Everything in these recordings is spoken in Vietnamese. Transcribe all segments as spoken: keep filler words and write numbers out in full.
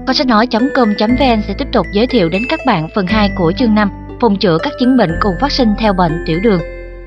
Con sách nói chấm com chấm vn sẽ tiếp tục giới thiệu đến các bạn phần hai của chương năm, phòng chữa các chứng bệnh cùng phát sinh theo bệnh tiểu đường.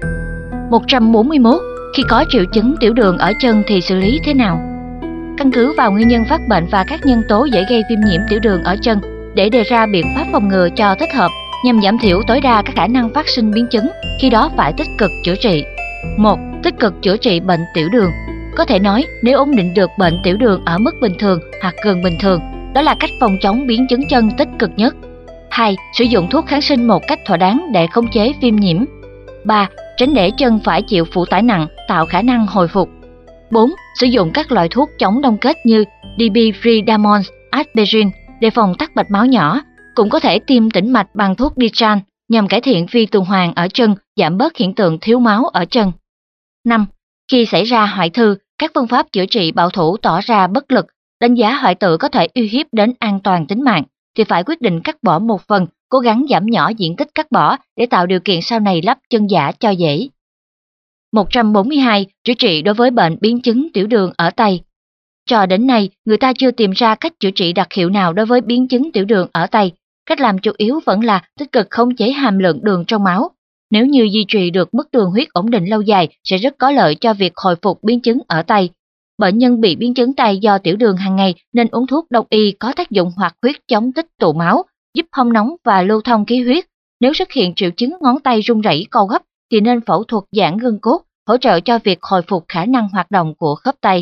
một trăm bốn mươi mốt. Khi có triệu chứng tiểu đường ở chân thì xử lý thế nào? Căn cứ vào nguyên nhân phát bệnh và các nhân tố dễ gây viêm nhiễm tiểu đường ở chân để đề ra biện pháp phòng ngừa cho thích hợp nhằm giảm thiểu tối đa các khả năng phát sinh biến chứng, khi đó phải tích cực chữa trị. một. Tích cực chữa trị bệnh tiểu đường. Có thể nói, nếu ổn định được bệnh tiểu đường ở mức bình thường hoặc gần bình thường, đó là cách phòng chống biến chứng chân tích cực nhất. hai. Sử dụng thuốc kháng sinh một cách thỏa đáng để khống chế viêm nhiễm. ba. Tránh để chân phải chịu phụ tải nặng, tạo khả năng hồi phục. bốn. Sử dụng các loại thuốc chống đông kết như dipyridamole, aspirin để phòng tắc mạch máu nhỏ. Cũng có thể tiêm tĩnh mạch bằng thuốc Dietran nhằm cải thiện vi tuần hoàn ở chân, giảm bớt hiện tượng thiếu máu ở chân. năm. Khi xảy ra hoại thư, các phương pháp chữa trị bảo thủ tỏ ra bất lực, đánh giá hoại tử có thể uy hiếp đến an toàn tính mạng, thì phải quyết định cắt bỏ một phần, cố gắng giảm nhỏ diện tích cắt bỏ để tạo điều kiện sau này lắp chân giả cho dễ. một trăm bốn mươi hai. Chữa trị đối với bệnh biến chứng tiểu đường ở tay. Cho đến nay, người ta chưa tìm ra cách chữa trị đặc hiệu nào đối với biến chứng tiểu đường ở tay. Cách làm chủ yếu vẫn là tích cực khống chế hàm lượng đường trong máu. Nếu như duy trì được mức đường huyết ổn định lâu dài sẽ rất có lợi cho việc hồi phục biến chứng ở tay. Bệnh nhân bị biến chứng tay do tiểu đường hàng ngày nên uống thuốc đông y có tác dụng hoạt huyết chống tích tụ máu, giúp hong nóng và lưu thông khí huyết. Nếu xuất hiện triệu chứng ngón tay run rẩy co gấp thì nên phẫu thuật giãn gân cốt, hỗ trợ cho việc hồi phục khả năng hoạt động của khớp tay.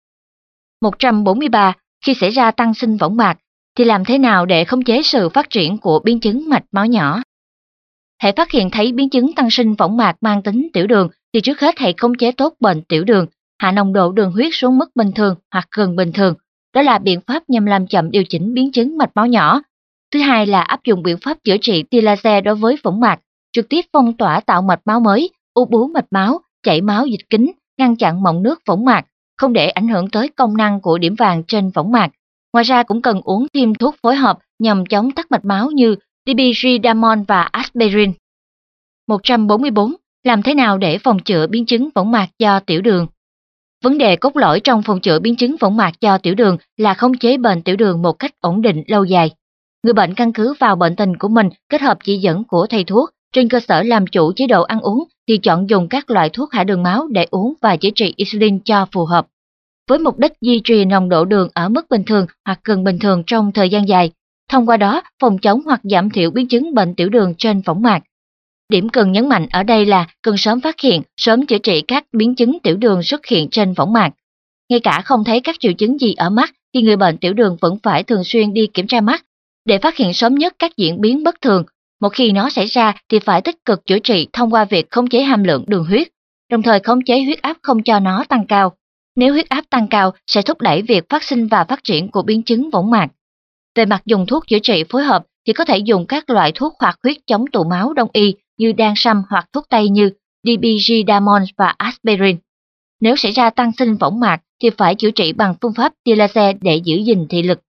một trăm bốn mươi ba. Khi xảy ra tăng sinh võng mạc, thì làm thế nào để khống chế sự phát triển của biến chứng mạch máu nhỏ? Hãy phát hiện thấy biến chứng tăng sinh võng mạc mang tính tiểu đường thì trước hết hãy khống chế tốt bệnh tiểu đường, hạ nồng độ đường huyết xuống mức bình thường hoặc gần bình thường. Đó là biện pháp nhằm làm chậm điều chỉnh biến chứng mạch máu nhỏ. Thứ hai là áp dụng biện pháp chữa trị tia laser đối với võng mạc, trực tiếp phong tỏa tạo mạch máu mới, u bướu mạch máu, chảy máu dịch kính, ngăn chặn mọng nước võng mạc, không để ảnh hưởng tới công năng của điểm vàng trên võng mạc. Ngoài ra cũng cần uống thêm thuốc phối hợp nhằm chống tắc mạch máu như dipyridamole và aspirin. một trăm bốn mươi bốn. Làm thế nào để phòng chữa biến chứng võng mạc do tiểu đường? Vấn đề cốt lõi trong phòng chữa biến chứng võng mạc do tiểu đường là khống chế bệnh tiểu đường một cách ổn định lâu dài. Người bệnh căn cứ vào bệnh tình của mình, kết hợp chỉ dẫn của thầy thuốc, trên cơ sở làm chủ chế độ ăn uống thì chọn dùng các loại thuốc hạ đường máu để uống và chữa trị insulin cho phù hợp. Với mục đích duy trì nồng độ đường ở mức bình thường hoặc gần bình thường trong thời gian dài, thông qua đó phòng chống hoặc giảm thiểu biến chứng bệnh tiểu đường trên võng mạc. Điểm cần nhấn mạnh ở đây là cần sớm phát hiện, sớm chữa trị các biến chứng tiểu đường xuất hiện trên võng mạc. Ngay cả không thấy các triệu chứng gì ở mắt thì người bệnh tiểu đường vẫn phải thường xuyên đi kiểm tra mắt để phát hiện sớm nhất các diễn biến bất thường. Một khi nó xảy ra thì phải tích cực chữa trị thông qua việc khống chế hàm lượng đường huyết, đồng thời khống chế huyết áp không cho nó tăng cao. Nếu huyết áp tăng cao sẽ thúc đẩy việc phát sinh và phát triển của biến chứng võng mạc. Về mặt dùng thuốc chữa trị phối hợp thì có thể dùng các loại thuốc hoạt huyết chống tụ máu đông y như đan sâm hoặc thuốc tây như dipyridamole và aspirin. Nếu xảy ra tăng sinh võng mạc thì phải chữa trị bằng phương pháp tia laser để giữ gìn thị lực.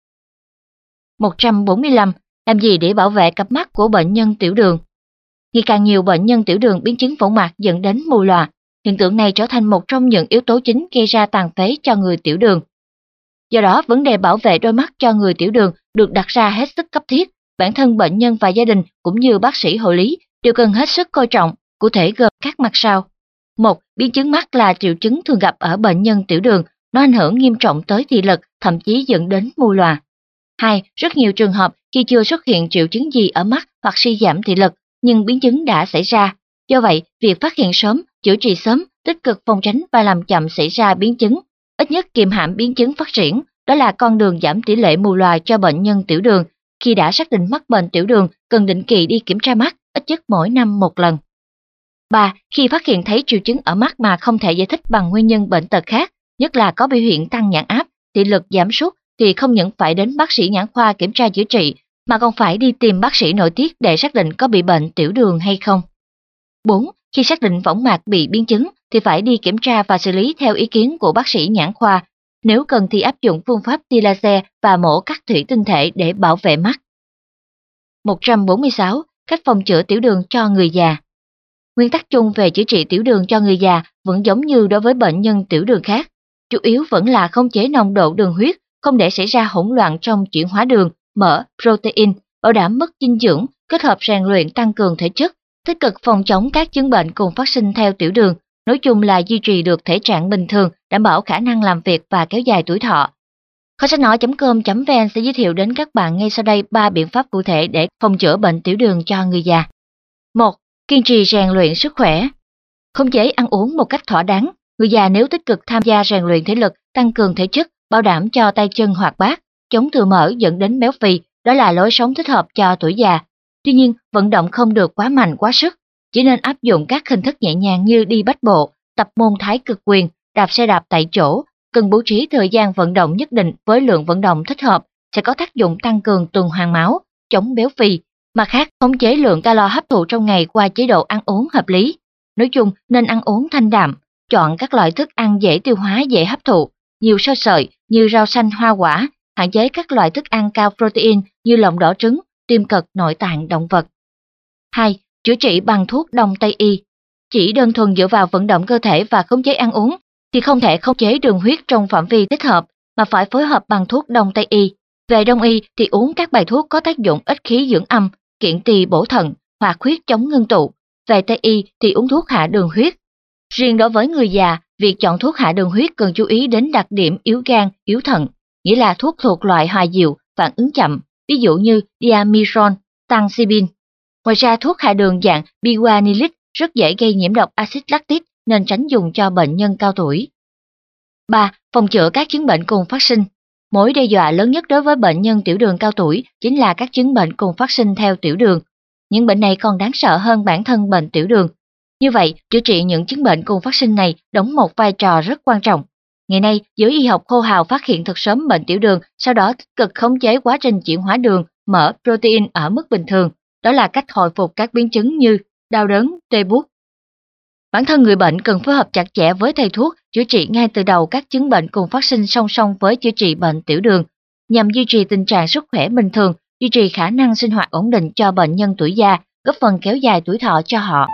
một trăm bốn mươi lăm. Làm gì để bảo vệ cặp mắt của bệnh nhân tiểu đường? Ngày càng nhiều bệnh nhân tiểu đường biến chứng võng mạc dẫn đến mù lòa. Hiện tượng này trở thành một trong những yếu tố chính gây ra tàn phế cho người tiểu đường. Do đó, vấn đề bảo vệ đôi mắt cho người tiểu đường được đặt ra hết sức cấp thiết. Bản thân bệnh nhân và gia đình cũng như bác sĩ hộ lý đều cần hết sức coi trọng, cụ thể gồm các mặt sau. một. Biến chứng mắt là triệu chứng thường gặp ở bệnh nhân tiểu đường, nó ảnh hưởng nghiêm trọng tới thị lực, thậm chí dẫn đến mù lòa. hai. Rất nhiều trường hợp khi chưa xuất hiện triệu chứng gì ở mắt hoặc suy giảm thị lực, nhưng biến chứng đã xảy ra. Do vậy, việc phát hiện sớm, chữa trị sớm, tích cực phòng tránh và làm chậm xảy ra biến chứng, ít nhất kiềm hãm biến chứng phát triển, đó là con đường giảm tỷ lệ mù lòa cho bệnh nhân tiểu đường. Khi đã xác định mắc bệnh tiểu đường, cần định kỳ đi kiểm tra mắt, ít nhất mỗi năm một lần. ba. Khi phát hiện thấy triệu chứng ở mắt mà không thể giải thích bằng nguyên nhân bệnh tật khác, nhất là có biểu hiện tăng nhãn áp, thị lực giảm sút, thì không những phải đến bác sĩ nhãn khoa kiểm tra chữa trị, mà còn phải đi tìm bác sĩ nội tiết để xác định có bị bệnh tiểu đường hay không. bốn. Khi xác định võng mạc bị biến chứng thì phải đi kiểm tra và xử lý theo ý kiến của bác sĩ nhãn khoa. Nếu cần thì áp dụng phương pháp tia laser và mổ cắt thủy tinh thể để bảo vệ mắt. một trăm bốn mươi sáu. Cách phòng chữa tiểu đường cho người già. Nguyên tắc chung về chữa trị tiểu đường cho người già vẫn giống như đối với bệnh nhân tiểu đường khác. Chủ yếu vẫn là khống chế nồng độ đường huyết, không để xảy ra hỗn loạn trong chuyển hóa đường, mỡ, protein, bảo đảm mất dinh dưỡng, kết hợp rèn luyện tăng cường thể chất, tích cực phòng chống các chứng bệnh cùng phát sinh theo tiểu đường. Nói chung là duy trì được thể trạng bình thường, đảm bảo khả năng làm việc và kéo dài tuổi thọ. Kho sách nói chấm com chấm vn sẽ giới thiệu đến các bạn ngay sau đây ba biện pháp cụ thể để phòng chữa bệnh tiểu đường cho người già. một. Kiên trì rèn luyện sức khỏe. Khống chế ăn uống một cách thỏa đáng. Người già nếu tích cực tham gia rèn luyện thể lực, tăng cường thể chất, bảo đảm cho tay chân hoạt bát, chống thừa mỡ dẫn đến béo phì, đó là lối sống thích hợp cho tuổi già. Tuy nhiên, vận động không được quá mạnh quá sức, chỉ nên áp dụng các hình thức nhẹ nhàng như đi bách bộ, tập môn thái cực quyền, đạp xe đạp tại chỗ, cần bố trí thời gian vận động nhất định với lượng vận động thích hợp sẽ có tác dụng tăng cường tuần hoàn máu, chống béo phì. Mặt khác, khống chế lượng calo hấp thụ trong ngày qua chế độ ăn uống hợp lý. Nói chung, nên ăn uống thanh đạm, chọn các loại thức ăn dễ tiêu hóa dễ hấp thụ, nhiều xơ sợi như rau xanh hoa quả, hạn chế các loại thức ăn cao protein như lòng đỏ trứng, tim cật nội tạng động vật. hai. Chữa trị bằng thuốc đông Tây y. Chỉ đơn thuần dựa vào vận động cơ thể và khống chế ăn uống thì không thể khống chế đường huyết trong phạm vi thích hợp, mà phải phối hợp bằng thuốc đông Tây y. Về đông y thì uống các bài thuốc có tác dụng ích khí dưỡng âm, kiện tỳ bổ thận, hoạt huyết chống ngưng tụ. Về Tây y thì uống thuốc hạ đường huyết. Riêng đối với người già, việc chọn thuốc hạ đường huyết cần chú ý đến đặc điểm yếu gan, yếu thận, nghĩa là thuốc thuộc loại hòa diệu, phản ứng chậm, ví dụ như diamiron, tansibin. Ngoài ra, thuốc hạ đường dạng biwanilic rất dễ gây nhiễm độc axit lactic nên tránh dùng cho bệnh nhân cao tuổi. ba. Phòng chữa các chứng bệnh cùng phát sinh. Mối đe dọa lớn nhất đối với bệnh nhân tiểu đường cao tuổi chính là các chứng bệnh cùng phát sinh theo tiểu đường. Những bệnh này còn đáng sợ hơn bản thân bệnh tiểu đường. Như vậy, chữa trị những chứng bệnh cùng phát sinh này đóng một vai trò rất quan trọng. Ngày nay, giới y học hô hào phát hiện thật sớm bệnh tiểu đường, sau đó tích cực khống chế quá trình chuyển hóa đường, mỡ, protein ở mức bình thường. Đó là cách hồi phục các biến chứng như đau đớn, tê buốt. Bản thân người bệnh cần phối hợp chặt chẽ với thầy thuốc, chữa trị ngay từ đầu các chứng bệnh cùng phát sinh song song với chữa trị bệnh tiểu đường, nhằm duy trì tình trạng sức khỏe bình thường, duy trì khả năng sinh hoạt ổn định cho bệnh nhân tuổi già, góp phần kéo dài tuổi thọ cho họ.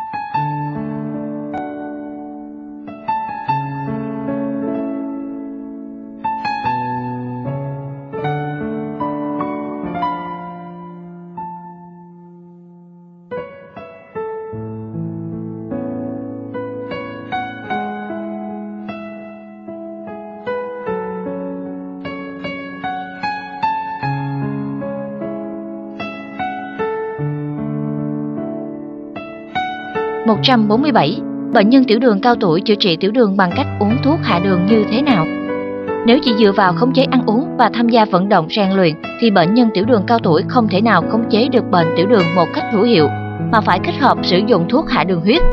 một trăm bốn mươi bảy. Bệnh nhân tiểu đường cao tuổi chữa trị tiểu đường bằng cách uống thuốc hạ đường như thế nào? Nếu chỉ dựa vào khống chế ăn uống và tham gia vận động rèn luyện thì bệnh nhân tiểu đường cao tuổi không thể nào khống chế được bệnh tiểu đường một cách hữu hiệu, mà phải kết hợp sử dụng thuốc hạ đường huyết.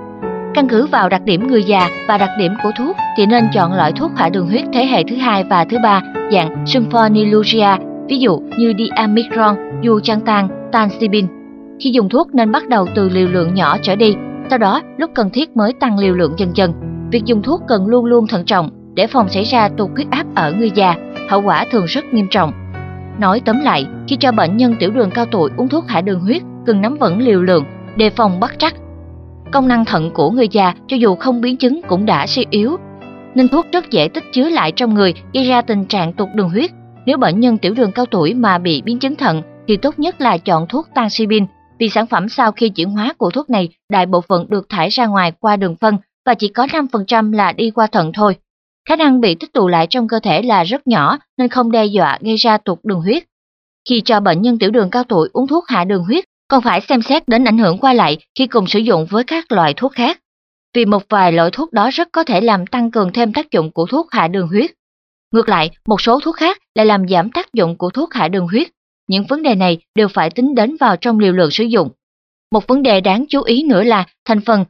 Căn cứ vào đặc điểm người già và đặc điểm của thuốc thì nên chọn loại thuốc hạ đường huyết thế hệ thứ hai và thứ ba dạng sulfonylurea, ví dụ như diamicron, duochantan, tansibin. Khi dùng thuốc nên bắt đầu từ liều lượng nhỏ trở đi, sau đó lúc cần thiết mới tăng liều lượng dần dần. Việc dùng thuốc cần luôn luôn thận trọng để phòng xảy ra tụt huyết áp ở người già, hậu quả thường rất nghiêm trọng. Nói tóm lại, khi cho bệnh nhân tiểu đường cao tuổi uống thuốc hạ đường huyết, cần nắm vững liều lượng, đề phòng bất trắc. Công năng thận của người già cho dù không biến chứng cũng đã suy yếu, nên thuốc rất dễ tích chứa lại trong người, gây ra tình trạng tụt đường huyết. Nếu bệnh nhân tiểu đường cao tuổi mà bị biến chứng thận thì tốt nhất là chọn thuốc tansibin, vì sản phẩm sau khi chuyển hóa của thuốc này đại bộ phận được thải ra ngoài qua đường phân và chỉ có năm phần trăm là đi qua thận thôi. Khả năng bị tích tụ lại trong cơ thể là rất nhỏ nên không đe dọa gây ra tụt đường huyết. Khi cho bệnh nhân tiểu đường cao tuổi uống thuốc hạ đường huyết, còn phải xem xét đến ảnh hưởng qua lại khi cùng sử dụng với các loại thuốc khác. Vì một vài loại thuốc đó rất có thể làm tăng cường thêm tác dụng của thuốc hạ đường huyết. Ngược lại, một số thuốc khác lại làm giảm tác dụng của thuốc hạ đường huyết. Những vấn đề này đều phải tính đến vào trong liều lượng sử dụng. Một vấn đề đáng chú ý nữa là thành phần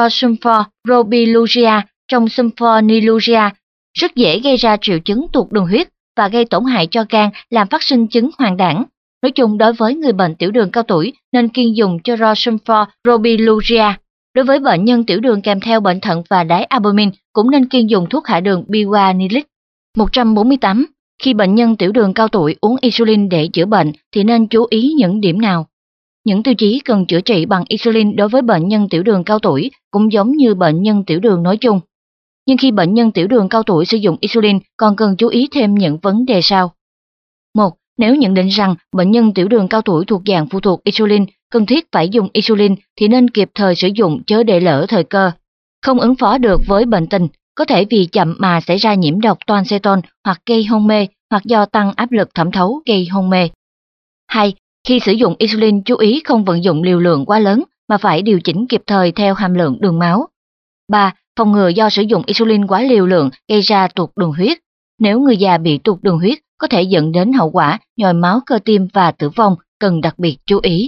chloramphosphorylurea trong sulfonylurea rất dễ gây ra triệu chứng tụt đường huyết và gây tổn hại cho gan, làm phát sinh chứng hoàng đảng. Nói chung, đối với người bệnh tiểu đường cao tuổi nên kiêng dùng chloramphosphorylurea. Đối với bệnh nhân tiểu đường kèm theo bệnh thận và đái albumin cũng nên kiêng dùng thuốc hạ đường biwanilic. một trăm bốn mươi tám. Khi bệnh nhân tiểu đường cao tuổi uống insulin để chữa bệnh thì nên chú ý những điểm nào? Những tiêu chí cần chữa trị bằng insulin đối với bệnh nhân tiểu đường cao tuổi cũng giống như bệnh nhân tiểu đường nói chung. Nhưng khi bệnh nhân tiểu đường cao tuổi sử dụng insulin còn cần chú ý thêm những vấn đề sau. một. Nếu nhận định rằng bệnh nhân tiểu đường cao tuổi thuộc dạng phụ thuộc insulin, cần thiết phải dùng insulin thì nên kịp thời sử dụng chớ để lỡ thời cơ. Không ứng phó được với bệnh tình, có thể vì chậm mà xảy ra nhiễm độc toan ceton hoặc gây hôn mê, hoặc do tăng áp lực thẩm thấu gây hôn mê. hai. Khi sử dụng insulin chú ý không vận dụng liều lượng quá lớn mà phải điều chỉnh kịp thời theo hàm lượng đường máu. ba. Phòng ngừa do sử dụng insulin quá liều lượng gây ra tụt đường huyết. Nếu người già bị tụt đường huyết có thể dẫn đến hậu quả nhồi máu cơ tim và tử vong, cần đặc biệt chú ý.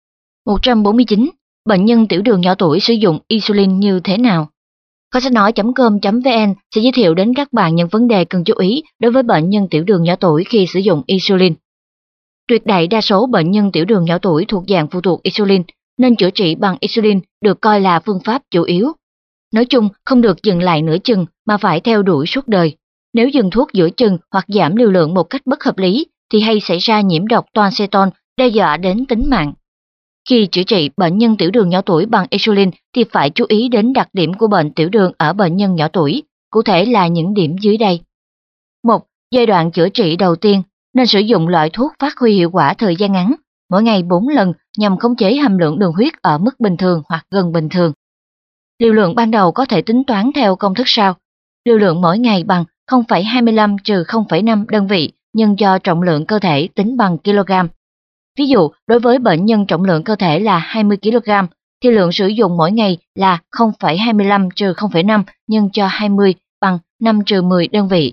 một trăm bốn mươi chín. Bệnh nhân tiểu đường nhỏ tuổi sử dụng insulin như thế nào? Kho sách nói chấm com chấm vn sẽ giới thiệu đến các bạn những vấn đề cần chú ý đối với bệnh nhân tiểu đường nhỏ tuổi khi sử dụng insulin. Tuyệt đại đa số bệnh nhân tiểu đường nhỏ tuổi thuộc dạng phụ thuộc insulin, nên chữa trị bằng insulin được coi là phương pháp chủ yếu. Nói chung, không được dừng lại nửa chừng mà phải theo đuổi suốt đời. Nếu dừng thuốc giữa chừng hoặc giảm liều lượng một cách bất hợp lý thì hay xảy ra nhiễm độc toan ceton, đe dọa đến tính mạng. Khi chữa trị bệnh nhân tiểu đường nhỏ tuổi bằng insulin thì phải chú ý đến đặc điểm của bệnh tiểu đường ở bệnh nhân nhỏ tuổi, cụ thể là những điểm dưới đây. một. Giai đoạn chữa trị đầu tiên, nên sử dụng loại thuốc phát huy hiệu quả thời gian ngắn, mỗi ngày bốn lần nhằm khống chế hàm lượng đường huyết ở mức bình thường hoặc gần bình thường. Liều lượng ban đầu có thể tính toán theo công thức sau. Liều lượng mỗi ngày bằng không phẩy hai mươi lăm trừ không phẩy năm đơn vị nhân cho trọng lượng cơ thể tính bằng kg. Ví dụ, đối với bệnh nhân trọng lượng cơ thể là hai mươi ki lô gam, thì lượng sử dụng mỗi ngày là không phẩy hai mươi lăm trừ không phẩy năm nhân cho hai mươi bằng năm trừ mười đơn vị.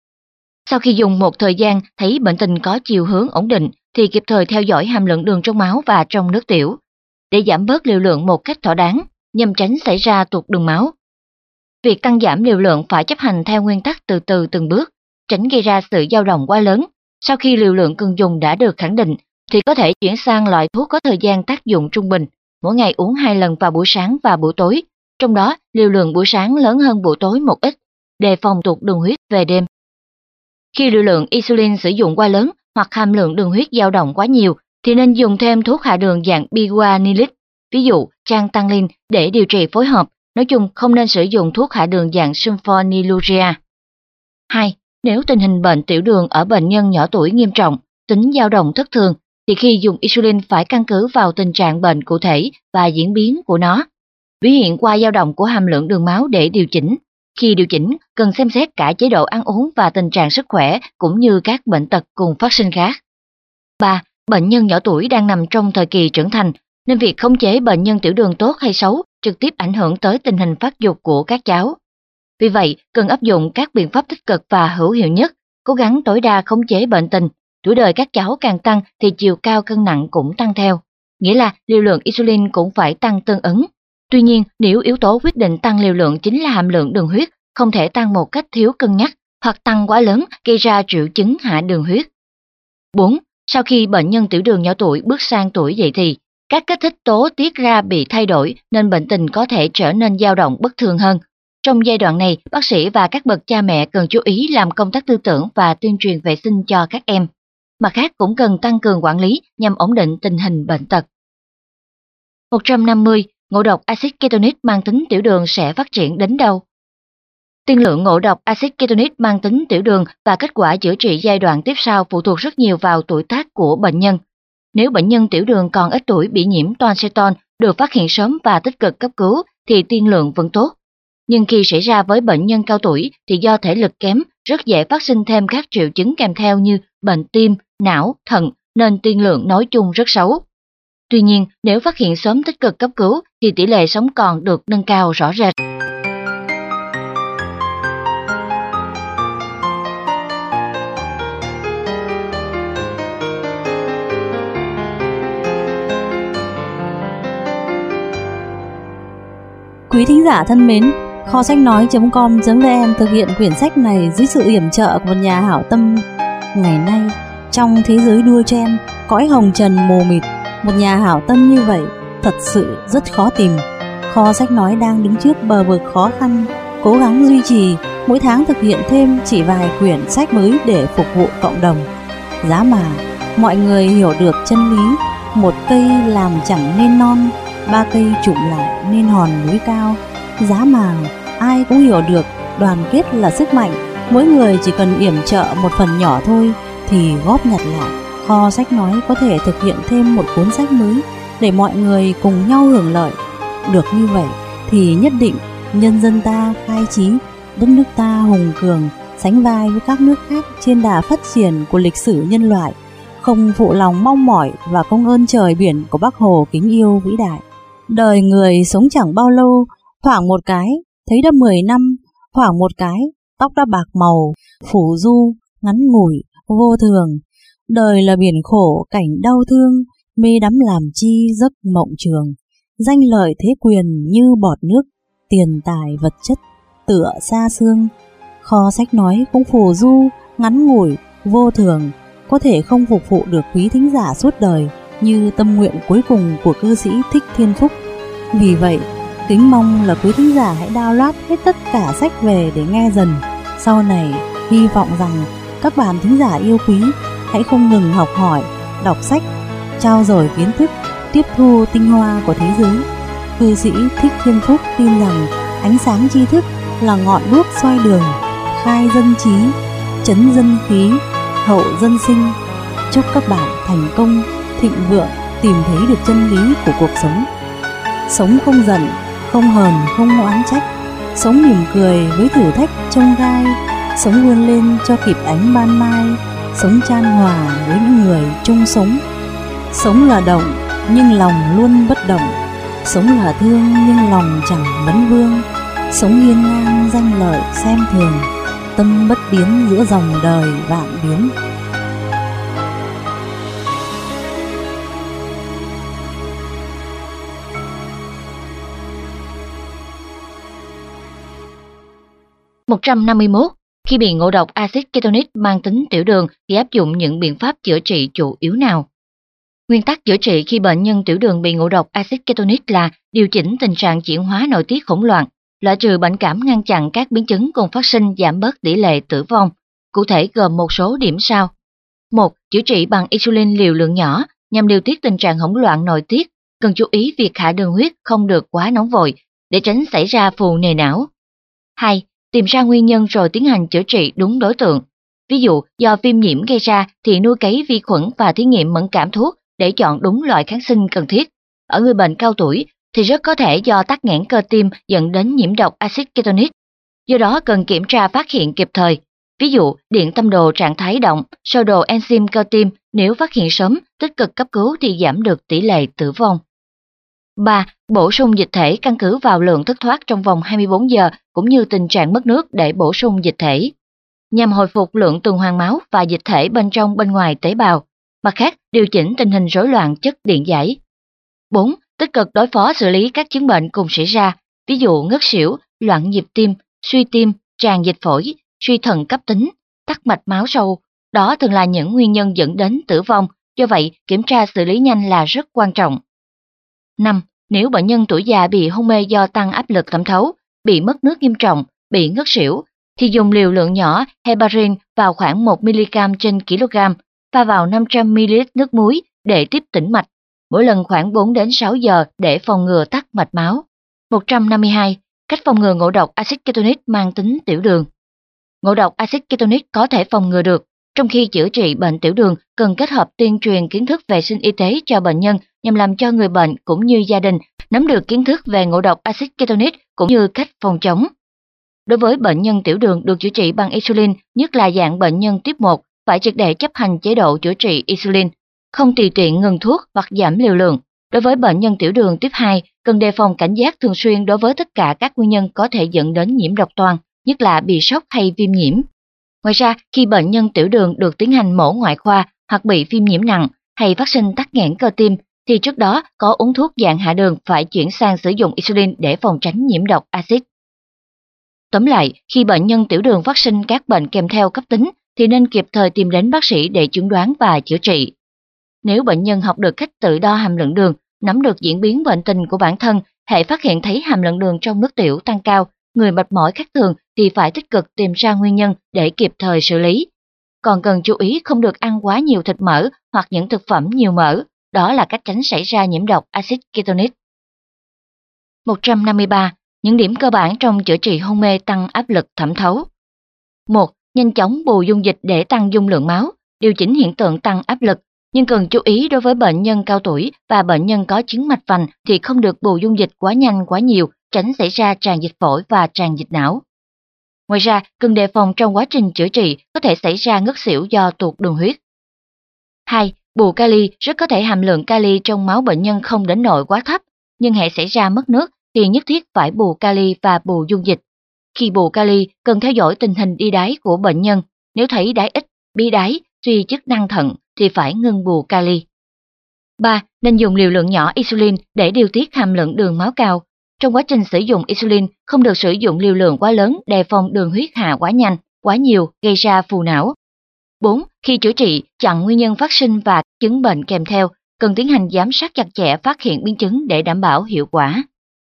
Sau khi dùng một thời gian thấy bệnh tình có chiều hướng ổn định thì kịp thời theo dõi hàm lượng đường trong máu và trong nước tiểu, để giảm bớt liều lượng một cách thỏa đáng, nhằm tránh xảy ra tụt đường máu. Việc tăng giảm liều lượng phải chấp hành theo nguyên tắc từ từ từng bước, tránh gây ra sự dao động quá lớn. Sau khi liều lượng cần dùng đã được khẳng định, thì có thể chuyển sang loại thuốc có thời gian tác dụng trung bình, mỗi ngày uống hai lần vào buổi sáng và buổi tối, trong đó liều lượng buổi sáng lớn hơn buổi tối một ít, đề phòng tụt đường huyết về đêm. Khi liều lượng insulin sử dụng quá lớn hoặc hàm lượng đường huyết dao động quá nhiều, thì nên dùng thêm thuốc hạ đường dạng biguanilic, ví dụ trantanlin, để điều trị phối hợp. Nói chung không nên sử dụng thuốc hạ đường dạng sulfonylurea. hai. Nếu tình hình bệnh tiểu đường ở bệnh nhân nhỏ tuổi nghiêm trọng, tính dao động thất thường, thì khi dùng insulin phải căn cứ vào tình trạng bệnh cụ thể và diễn biến của nó, biểu hiện qua dao động của hàm lượng đường máu để điều chỉnh. Khi điều chỉnh, cần xem xét cả chế độ ăn uống và tình trạng sức khỏe cũng như các bệnh tật cùng phát sinh khác. ba. Bệnh nhân nhỏ tuổi đang nằm trong thời kỳ trưởng thành, nên việc khống chế bệnh nhân tiểu đường tốt hay xấu trực tiếp ảnh hưởng tới tình hình phát dục của các cháu. Vì vậy, cần áp dụng các biện pháp tích cực và hữu hiệu nhất, cố gắng tối đa khống chế bệnh tình. Tuổi đời các cháu càng tăng thì chiều cao cân nặng cũng tăng theo, nghĩa là liều lượng insulin cũng phải tăng tương ứng. Tuy nhiên, nếu yếu tố quyết định tăng liều lượng chính là hàm lượng đường huyết, không thể tăng một cách thiếu cân nhắc hoặc tăng quá lớn gây ra triệu chứng hạ đường huyết. bốn. Sau khi bệnh nhân tiểu đường nhỏ tuổi bước sang tuổi dậy thì, các kích thích tố tiết ra bị thay đổi nên bệnh tình có thể trở nên dao động bất thường hơn. Trong giai đoạn này, bác sĩ và các bậc cha mẹ cần chú ý làm công tác tư tưởng và tuyên truyền vệ sinh cho các em. Mặt khác cũng cần tăng cường quản lý nhằm ổn định tình hình bệnh tật. một trăm năm mươi. Ngộ độc axit ketonic mang tính tiểu đường sẽ phát triển đến đâu? Tiên lượng ngộ độc axit ketonic mang tính tiểu đường và kết quả chữa trị giai đoạn tiếp sau phụ thuộc rất nhiều vào tuổi tác của bệnh nhân. Nếu bệnh nhân tiểu đường còn ít tuổi bị nhiễm toan ceton được phát hiện sớm và tích cực cấp cứu thì tiên lượng vẫn tốt. Nhưng khi xảy ra với bệnh nhân cao tuổi thì do thể lực kém, rất dễ phát sinh thêm các triệu chứng kèm theo như bệnh tim, não, thận, nên tiên lượng nói chung rất xấu. Tuy nhiên, nếu phát hiện sớm tích cực cấp cứu thì tỷ lệ sống còn được nâng cao rõ rệt. Quý thính giả thân mến, kho sách nói chấm com chấm vn thực hiện quyển sách này dưới sự yểm trợ của một nhà hảo tâm. Ngày nay, trong thế giới đua chen, cõi hồng trần mù mịt, một nhà hảo tâm như vậy thật sự rất khó tìm. Kho sách nói đang đứng trước bờ vực khó khăn, cố gắng duy trì, mỗi tháng thực hiện thêm chỉ vài quyển sách mới để phục vụ cộng đồng. Giá mà mọi người hiểu được chân lý, một cây làm chẳng nên non, ba cây trụm lại nên hòn núi cao. Giá mà ai cũng hiểu được Đoàn kết là sức mạnh, mỗi người chỉ cần yểm trợ một phần nhỏ thôi thì góp nhặt lại. Kho sách nói có thể thực hiện thêm một cuốn sách mới để mọi người cùng nhau hưởng lợi. Được như vậy thì nhất định nhân dân ta khai trí, đất nước ta hùng cường, sánh vai với các nước khác trên đà phát triển của lịch sử nhân loại, không phụ lòng mong mỏi và công ơn trời biển của Bác Hồ kính yêu vĩ đại. Đời người sống chẳng bao lâu, thoảng một cái thấy đã mười năm, thoảng một cái tóc đã bạc màu, phủ du, ngắn ngủi, vô thường. Đời là biển khổ cảnh đau thương, mê đắm làm chi giấc mộng trường. Danh lợi thế quyền như bọt nước, tiền tài vật chất tựa xa xương. Kho sách nói cũng phù du, ngắn ngủi, vô thường, có thể không phục vụ được quý thính giả suốt đời như tâm nguyện cuối cùng của cư sĩ Thích Thiên Phúc. Vì vậy, kính mong là quý thính giả hãy download hết tất cả sách về để nghe dần. Sau này, hy vọng rằng các bạn thính giả yêu quý hãy không ngừng học hỏi, đọc sách, trao dồi kiến thức, tiếp thu tinh hoa của thế giới. Cư sĩ Thích Thiên Phúc tin rằng ánh sáng tri thức là ngọn đuốc soi đường, khai dân trí, chấn dân khí, hậu dân sinh. Chúc các bạn thành công, thịnh vượng, tìm thấy được chân lý của cuộc sống. Sống không giận, không hờn, không oán trách. Sống mỉm cười với thử thách chông gai. Sống vươn lên cho kịp ánh ban mai. Sống chan hòa với những người chung sống. Sống là động, nhưng lòng luôn bất động. Sống là thương, nhưng lòng chẳng vấn vương. Sống hiên ngang danh lợi xem thường. Tâm bất biến giữa dòng đời vạn biến. một trăm năm mươi mốt. Khi bị ngộ độc axit ketonic mang tính tiểu đường thì áp dụng những biện pháp chữa trị chủ yếu nào? Nguyên tắc chữa trị khi bệnh nhân tiểu đường bị ngộ độc axit ketonic là điều chỉnh tình trạng chuyển hóa nội tiết hỗn loạn, loại trừ bệnh cảm, ngăn chặn các biến chứng cùng phát sinh, giảm bớt tỷ lệ tử vong. Cụ thể gồm một số điểm sau. một. Chữa trị bằng insulin liều lượng nhỏ nhằm điều tiết tình trạng hỗn loạn nội tiết. Cần chú ý việc hạ đường huyết không được quá nóng vội để tránh xảy ra phù nề não. hai. Tìm ra nguyên nhân rồi tiến hành chữa trị đúng đối tượng. Ví dụ do viêm nhiễm gây ra thì nuôi cấy vi khuẩn và thí nghiệm mẫn cảm thuốc để chọn đúng loại kháng sinh cần thiết. Ở người bệnh cao tuổi thì rất có thể do tắc nghẽn cơ tim dẫn đến nhiễm độc axit ketonic. Do đó cần kiểm tra phát hiện kịp thời. Ví dụ điện tâm đồ trạng thái động, sơ đồ enzyme cơ tim, nếu phát hiện sớm, tích cực cấp cứu thì giảm được tỷ lệ tử vong. ba. Bổ sung dịch thể căn cứ vào lượng thất thoát trong vòng hai mươi bốn giờ cũng như tình trạng mất nước để bổ sung dịch thể, nhằm hồi phục lượng tuần hoàn máu và dịch thể bên trong bên ngoài tế bào. Mặt khác, điều chỉnh tình hình rối loạn chất điện giải. bốn. Tích cực đối phó xử lý các chứng bệnh cùng xảy ra, ví dụ ngất xỉu, loạn nhịp tim, suy tim, tràn dịch phổi, suy thận cấp tính, tắc mạch máu sâu. Đó thường là những nguyên nhân dẫn đến tử vong, do vậy kiểm tra xử lý nhanh là rất quan trọng. năm. Nếu bệnh nhân tuổi già bị hôn mê do tăng áp lực thẩm thấu, bị mất nước nghiêm trọng, bị ngất xỉu, thì dùng liều lượng nhỏ heparin vào khoảng một mi-li-gam trên kg, pha vào năm trăm mi-li-lít nước muối để tiếp tĩnh mạch, mỗi lần khoảng bốn đến sáu giờ để phòng ngừa tắc mạch máu. một trăm năm mươi hai. Cách phòng ngừa ngộ độc axit ketonic mang tính tiểu đường. Ngộ độc axit ketonic có thể phòng ngừa được. Trong khi chữa trị bệnh tiểu đường, cần kết hợp tuyên truyền kiến thức vệ sinh y tế cho bệnh nhân nhằm làm cho người bệnh cũng như gia đình nắm được kiến thức về ngộ độc axit ketonic cũng như cách phòng chống. Đối với bệnh nhân tiểu đường được chữa trị bằng insulin, nhất là dạng bệnh nhân tuyếp một, phải triệt để chấp hành chế độ chữa trị insulin, không tùy tiện ngừng thuốc hoặc giảm liều lượng. Đối với bệnh nhân tiểu đường tuyếp hai, cần đề phòng cảnh giác thường xuyên đối với tất cả các nguyên nhân có thể dẫn đến nhiễm độc toan, nhất là bị sốc hay viêm nhiễm. Ngoài ra, khi bệnh nhân tiểu đường được tiến hành mổ ngoại khoa hoặc bị viêm nhiễm nặng hay phát sinh tắc nghẽn cơ tim, thì trước đó có uống thuốc dạng hạ đường phải chuyển sang sử dụng insulin để phòng tránh nhiễm độc axit. Tóm lại, khi bệnh nhân tiểu đường phát sinh các bệnh kèm theo cấp tính thì nên kịp thời tìm đến bác sĩ để chẩn đoán và chữa trị. Nếu bệnh nhân học được cách tự đo hàm lượng đường, nắm được diễn biến bệnh tình của bản thân, hệ phát hiện thấy hàm lượng đường trong nước tiểu tăng cao, người mệt mỏi khác thường thì phải tích cực tìm ra nguyên nhân để kịp thời xử lý. Còn cần chú ý không được ăn quá nhiều thịt mỡ hoặc những thực phẩm nhiều mỡ, đó là cách tránh xảy ra nhiễm độc axit ketonic. một trăm năm mươi ba. Những điểm cơ bản trong chữa trị hôn mê tăng áp lực thẩm thấu. một. Nhanh chóng bù dung dịch để tăng dung lượng máu, điều chỉnh hiện tượng tăng áp lực, nhưng cần chú ý đối với bệnh nhân cao tuổi và bệnh nhân có chứng mạch vành thì không được bù dung dịch quá nhanh quá nhiều, tránh xảy ra tràn dịch phổi và tràn dịch não. Ngoài ra, cần đề phòng trong quá trình chữa trị có thể xảy ra ngất xỉu do tụt đường huyết. hai. Bù kali rất có thể hàm lượng kali trong máu bệnh nhân không đến nỗi quá thấp, nhưng hệ xảy ra mất nước thì nhất thiết phải bù kali và bù dung dịch. Khi bù kali, cần theo dõi tình hình đi đái của bệnh nhân. Nếu thấy đái ít, bí đái, suy chức năng thận thì phải ngưng bù kali. ba. Nên dùng liều lượng nhỏ insulin để điều tiết hàm lượng đường máu cao. Trong quá trình sử dụng insulin, không được sử dụng liều lượng quá lớn đề phòng đường huyết hạ quá nhanh, quá nhiều gây ra phù não. bốn. Khi chữa trị, chặn nguyên nhân phát sinh và chứng bệnh kèm theo, cần tiến hành giám sát chặt chẽ phát hiện biến chứng để đảm bảo hiệu quả.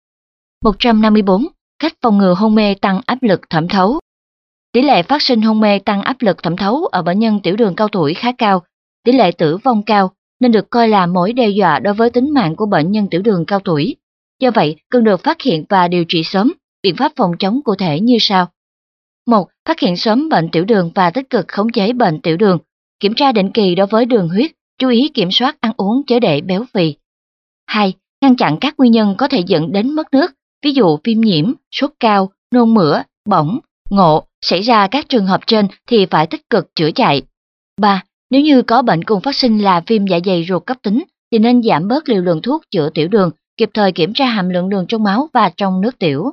một trăm năm mươi tư. Cách phòng ngừa hôn mê tăng áp lực thẩm thấu. Tỷ lệ phát sinh hôn mê tăng áp lực thẩm thấu ở bệnh nhân tiểu đường cao tuổi khá cao, tỷ lệ tử vong cao nên được coi là mối đe dọa đối với tính mạng của bệnh nhân tiểu đường cao tuổi. Do vậy, cần được phát hiện và điều trị sớm. Biện pháp phòng chống cụ thể như sau. một. Phát hiện sớm bệnh tiểu đường và tích cực khống chế bệnh tiểu đường. Kiểm tra định kỳ đối với đường huyết, chú ý kiểm soát ăn uống chớ để béo phì. hai. Ngăn chặn các nguyên nhân có thể dẫn đến mất nước, ví dụ viêm nhiễm, sốt cao, nôn mửa, bỏng, ngộ. Xảy ra các trường hợp trên thì phải tích cực chữa chạy. ba. Nếu như có bệnh cùng phát sinh là viêm dạ dày ruột cấp tính thì nên giảm bớt liều lượng thuốc chữa tiểu đường, kịp thời kiểm tra hàm lượng đường trong máu và trong nước tiểu.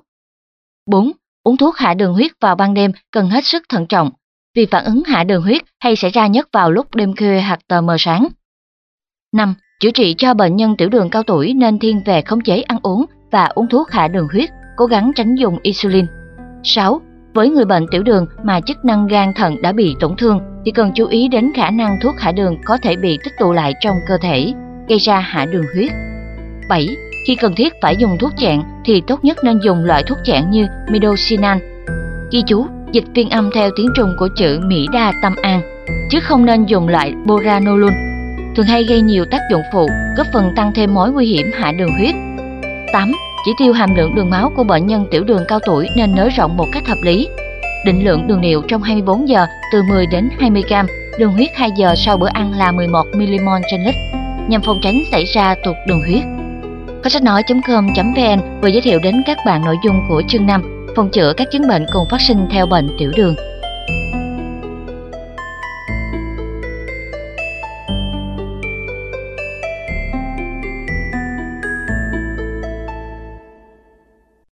bốn. Uống thuốc hạ đường huyết vào ban đêm cần hết sức thận trọng, vì phản ứng hạ đường huyết hay xảy ra nhất vào lúc đêm khuya hoặc tờ mờ sáng. năm. Chữa trị cho bệnh nhân tiểu đường cao tuổi nên thiên về khống chế ăn uống và uống thuốc hạ đường huyết, cố gắng tránh dùng insulin. sáu. Với người bệnh tiểu đường mà chức năng gan thận đã bị tổn thương thì cần chú ý đến khả năng thuốc hạ đường có thể bị tích tụ lại trong cơ thể, gây ra hạ đường huyết. bảy. Khi cần thiết phải dùng thuốc chẹn thì tốt nhất nên dùng loại thuốc chẹn như Midosinal. Ghi chú, dịch phiên âm theo tiếng Trung của chữ Mỹ Đa Tâm An, chứ không nên dùng loại Boranolol, thường hay gây nhiều tác dụng phụ, góp phần tăng thêm mối nguy hiểm hạ đường huyết. tám. Chỉ tiêu hàm lượng đường máu của bệnh nhân tiểu đường cao tuổi nên nới rộng một cách hợp lý. Định lượng đường niệu trong hai mươi bốn giờ từ mười đến hai mươi gam, đường huyết hai giờ sau bữa ăn là mười một mi-li-mol trên lít, nhằm phòng tránh xảy ra tụt đường huyết. Kho sách nói chấm com chấm vn vừa giới thiệu đến các bạn nội dung của chương năm, phòng chữa các chứng bệnh cùng phát sinh theo bệnh tiểu đường.